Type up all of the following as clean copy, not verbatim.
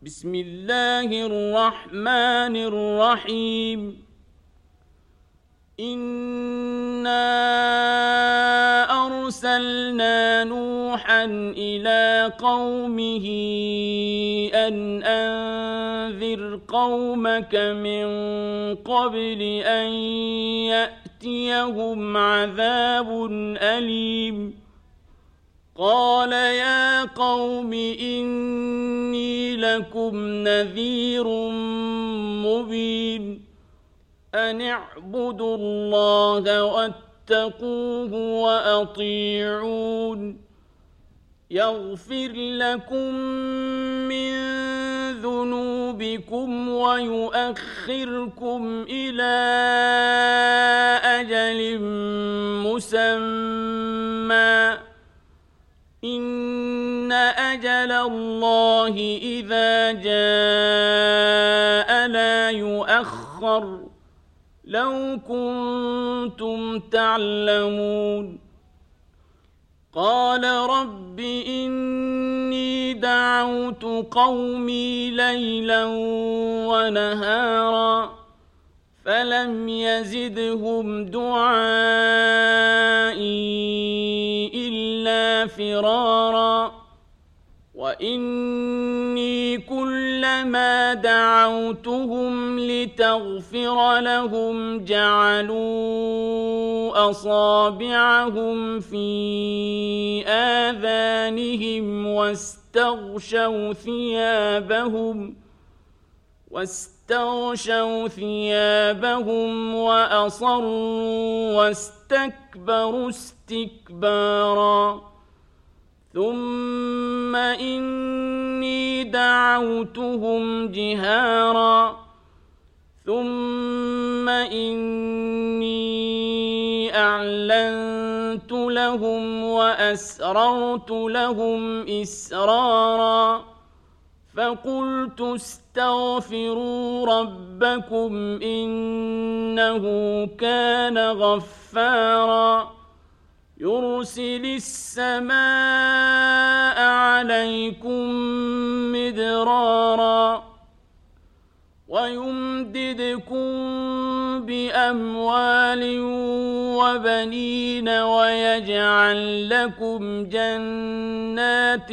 بسم الله الرحمن الرحيم إنا أرسلنا نوحا إلى قومه أن أنذر قومك من قبل أن يأتيهم عذاب أليم قال يا قوم إني لكم نذير مبين أن اعبدوا الله واتقوه وأطيعون يغفر لكم من ذنوبكم ويؤخركم إلى أجل مسمى إن أجل الله إذا جاء لا يؤخر لو كنتم تعلمون قال رب إني دعوت قومي ليلا ونهارا فلم يزدهم دعائي إلا فرارا وإني كلما دعوتهم لتغفر لهم جعلوا أصابعهم في آذانهم واستغشوا ثيابهم وأصروا واستكبروا استكبارا ثم إني دعوتهم جهارا ثم إني أعلنت لهم وأسررت لهم إسرارا فقلت استغفروا ربكم إنه كان غفارا يرسل السماء عليكم مدرارا ويمددكم بأموال وبنين ويجعل لكم جنات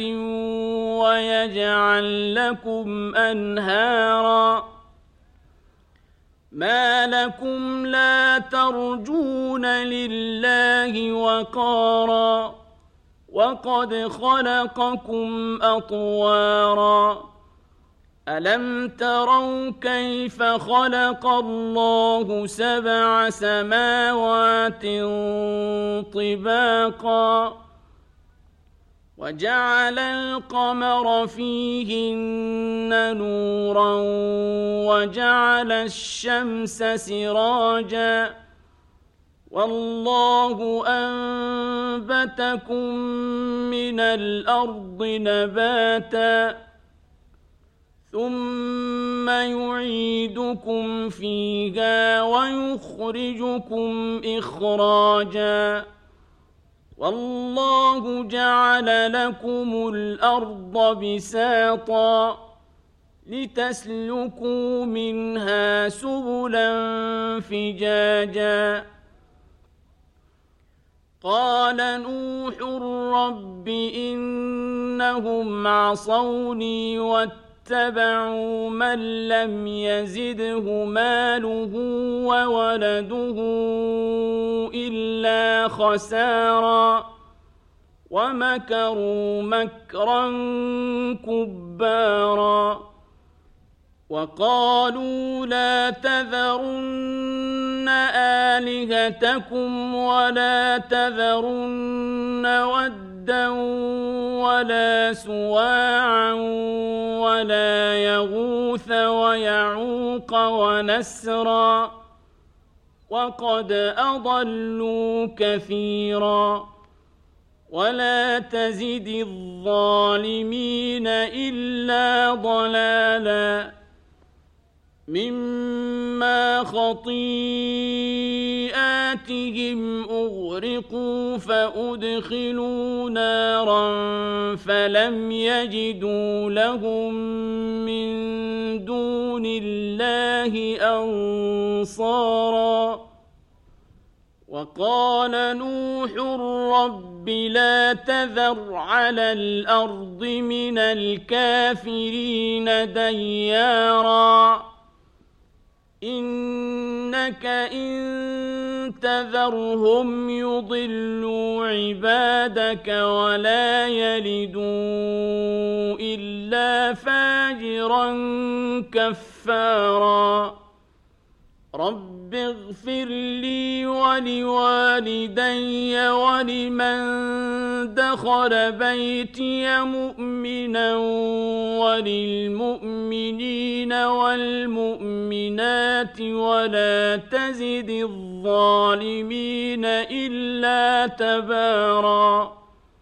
ويجعل لكم أنهارا ما لكم لا ترجون لله وقارا وقد خلقكم أطوارا ألم تروا كيف خلق الله 7 سماوات طباقا وجعل القمر فيهن نورا وجعل الشمس سراجا والله أنبتكم من الأرض نباتا ثم يعيدكم فيها ويخرجكم إخراجا والله جعل لكم الأرض بساطا لتسلكوا منها سبلا فجاجا قال نوح رب إنهم عصوني واتبعوا من لم يزده ماله وولده إلا خسارا ومكروا مكرا كبارا وقالوا لا تذرن آلهتكم ولا تذرن ودا ولا سواعا ولا يغوث ويعوق ونسرا وقد أضلوا كثيرا ولا تزد الظالمين إلا ضلالا مما خطيئاتهم عليهم أغرقوا فأدخلوا نارا فلم يجدوا لهم من دون الله أنصارا وقال نوح رب لا تذر على الأرض من الكافرين ديارا إنك إن تذرهم يضلوا عبادك ولا يلدوا إلا فاجرا كفارا رب اغفر لي ولوالدي ولمن دخل بيتي مؤمنا وللمؤمنين والمؤمنات ولا تزد الظالمين إلا تباراً